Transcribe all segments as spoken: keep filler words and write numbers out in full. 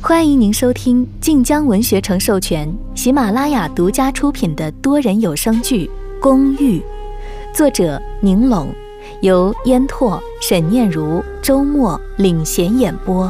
欢迎您收听晋江文学城授权、喜马拉雅独家出品的多人有声剧《公寓》，作者宁拢，由烟拓、沈念如、周末领衔演播。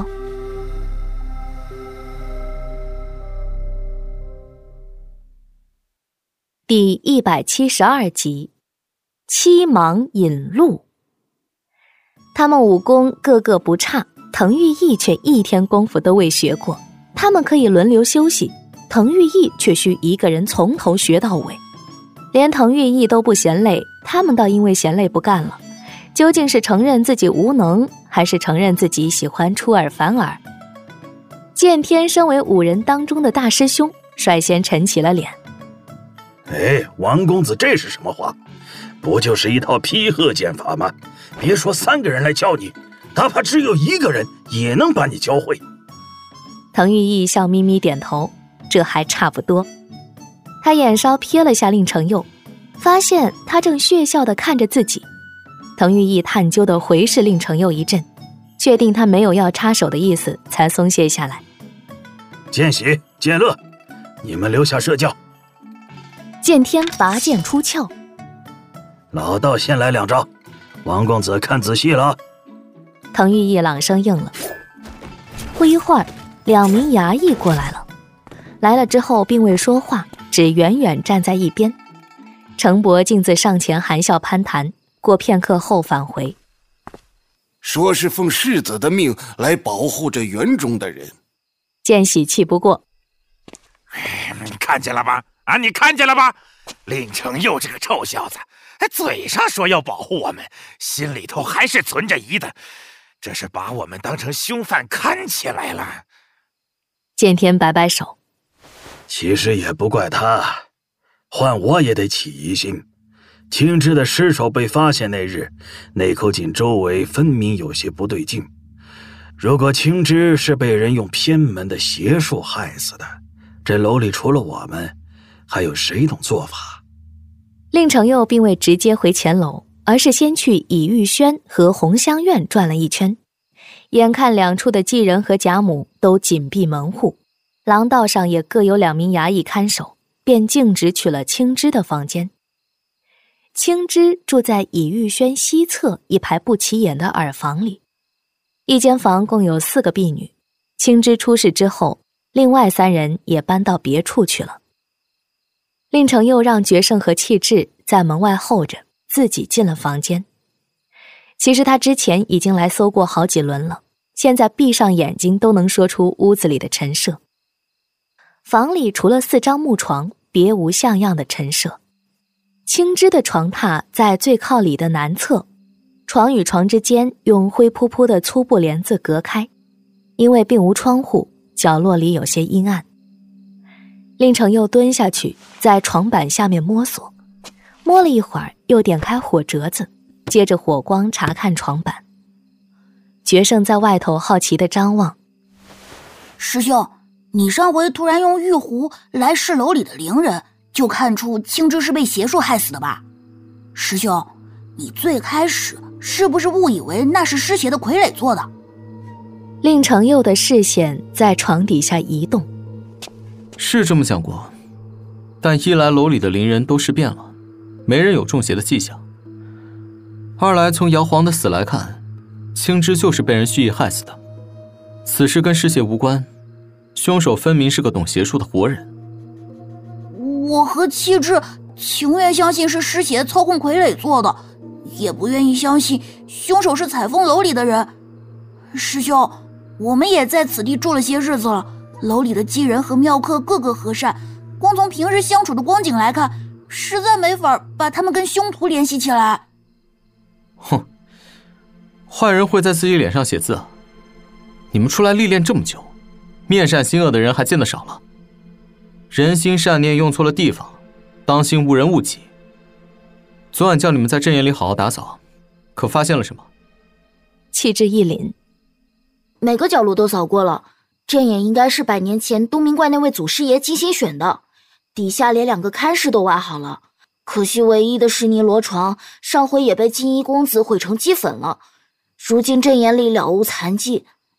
第一百七十二集，七芒引路。他们武功个个不差，滕玉义却一天功夫都未学过。他们可以轮流休息，滕玉义却需一个人从头学到尾。连滕玉义都不嫌累，他们倒因为嫌累不干了。究竟是承认自己无能，还是承认自己喜欢出尔反尔？剑天身为五人当中的大师兄，率先沉起了脸。 哎，王公子，这是什么话？不就是一套批鹤剑法吗？别说三个人来教你，哪怕只有一个人也能把你教会。 滕玉义笑眯眯点头，这还差不多。他眼梢瞥了下令承佑，发现他正血笑地看着自己。滕玉义探究地回视令承佑一阵，确定他没有要插手的意思，才松懈下来。 剑喜、剑乐，你们留下设教。 剑天拔剑出鞘， 老道先来两招，王公子看仔细了。 滕玉义朗声应了。不一会儿，两名衙役过来了，来了之后并未说话，只远远站在一边。程伯径自上前含笑攀谈，过片刻后返回， 说是奉世子的命来保护着园中的人。 见喜气不过， 你看见了吧？啊，你看见了吧？令承佑这个臭小子，嘴上说要保护我们，心里头还是存着疑的，这是把我们当成凶犯看起来了。 剑天摆摆手， 其实也不怪他，换我也得起疑心。青枝的尸首被发现那日，那口井周围分明有些不对劲。如果青枝是被人用偏门的邪术害死的，这楼里除了我们，还有谁懂做法？ 令承佑并未直接回前楼，而是先去倚玉轩和红香院转了一圈。眼看两处的妓人和贾母都紧闭门户，廊道上也各有两名衙役看守，便径直去了青枝的房间。青枝住在倚玉轩西侧一排不起眼的耳房里，一间房共有四个婢女。青枝出事之后，另外三人也搬到别处去了。令承佑让决胜和气质在门外候着，自己进了房间。其实他之前已经来搜过好几轮了，现在闭上眼睛都能说出屋子里的陈设。房里除了四张木床，别无像样的陈设。青枝的床榻在最靠里的南侧，床与床之间用灰扑扑的粗布帘子隔开，因为并无窗户，角落里有些阴暗。令承佑蹲下去，在床板下面摸索，摸了一会儿，又点开火折子，接着火光查看床板。决胜在外头好奇地张望。 师兄，你上回突然用玉壶来试楼里的灵人，就看出青枝是被邪术害死的吧？师兄，你最开始是不是误以为那是尸邪的傀儡做的？ 令承佑的视线在床底下移动。 是这么想过，但一来楼里的灵人都尸变了，没人有中邪的迹象；二来从姚皇的死来看，青枝就是被人蓄意害死的。此事跟尸邪无关，凶手分明是个懂邪术的活人。 我和气质情愿相信是尸邪操控傀儡做的，也不愿意相信凶手是采风楼里的人。师兄，我们也在此地住了些日子了，楼里的妓人和庙客个个和善，光从平日相处的光景来看，实在没法把他们跟凶徒联系起来。 哼，坏人会在自己脸上写字啊？你们出来历练这么久，面善心恶的人还见得少了。人心善念用错了地方，当心误人误己。昨晚叫你们在阵眼里好好打扫，可发现了什么？ 气质一凛， 每个角落都扫过了，阵眼应该是百年前东明观那位祖师爷精心选的，底下连两个龛室都挖好了。可惜唯一的石泥罗床，上回也被金衣公子毁成齑粉了。如今阵眼里了无残迹，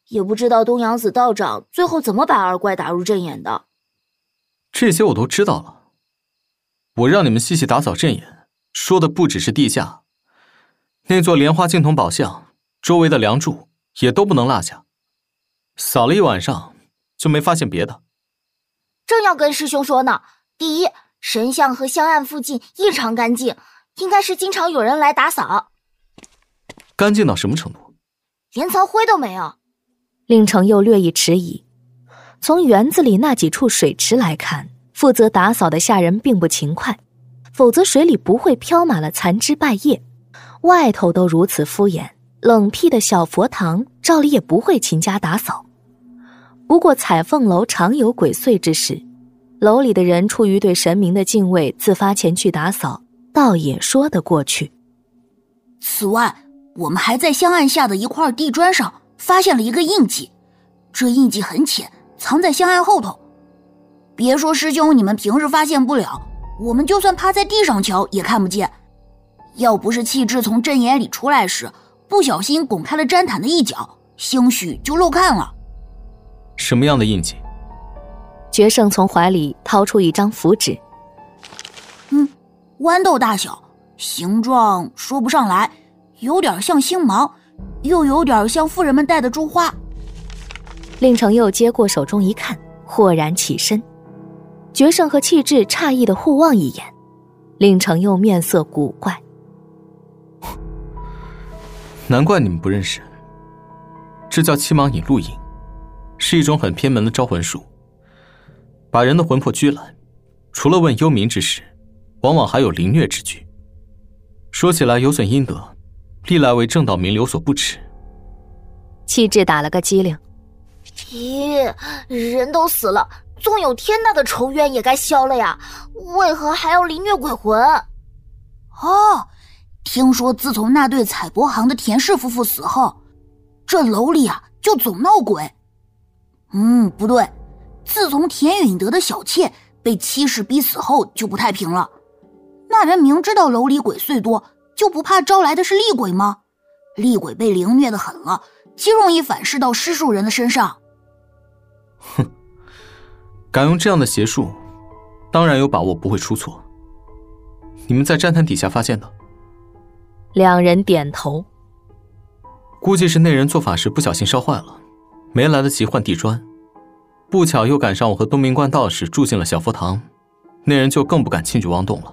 也不知道东阳子道长最后怎么把二怪打入阵眼的。 这些我都知道了。我让你们细细打扫阵眼，说的不只是地下，那座莲花净铜宝像周围的梁柱也都不能落下。扫了一晚上，就没发现别的。 正要跟师兄说呢。第一，神像和香案附近异常干净，应该是经常有人来打扫。 干净到什么程度？ 连层灰都没有。 令程又略一迟疑。从园子里那几处水池来看，负责打扫的下人并不勤快，否则水里不会飘满了残枝败叶。外头都如此敷衍，冷僻的小佛堂照理也不会勤加打扫。不过彩凤楼常有鬼祟之事，楼里的人出于对神明的敬畏，自发前去打扫，倒也说得过去。 此外，我们还在香案下的一块地砖上发现了一个印记，这印记很浅，藏在香案后头。别说师兄你们平日发现不了，我们就算趴在地上瞧也看不见。要不是气质从阵眼里出来时不小心拱开了毡毯的一角，兴许就漏看了。 什么样的印记？ 决胜从怀里掏出一张符纸。 嗯，豌豆大小，形状说不上来，有点像星芒，又有点像妇人们戴的珠花。 令程又接过手中一看，豁然起身。决胜和气质诧异的互望一眼，令程又面色古怪。 难怪你们不认识，这叫七芒引路引，是一种很偏门的招魂术，把人的魂魄拘揽，除了问幽冥之事，往往还有凌虐之举。说起来有损阴德，历来为正道名流所不齿。 气质打了个激灵。 咦，人都死了，纵有天大的仇怨也该消了呀，为何还要凌虐鬼魂？哦，听说自从那对采帛行的田氏夫妇死后，这楼里啊就总闹鬼。嗯，不对，自从田允德的小妾被妻室逼死后就不太平了。那人明知道楼里鬼祟多，就不怕招来的是厉鬼吗？厉鬼被凌虐得狠了，极容易反噬到施术人的身上。 哼，敢用这样的邪术，当然有把握不会出错。你们在毡毯底下发现的？ 两人点头。 估计是那人做法时不小心烧坏了，没来得及换地砖，不巧又赶上我和东明观道士住进了小佛堂，那人就更不敢轻举妄动了。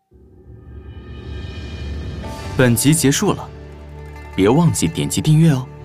本集结束了，别忘记点击订阅哦。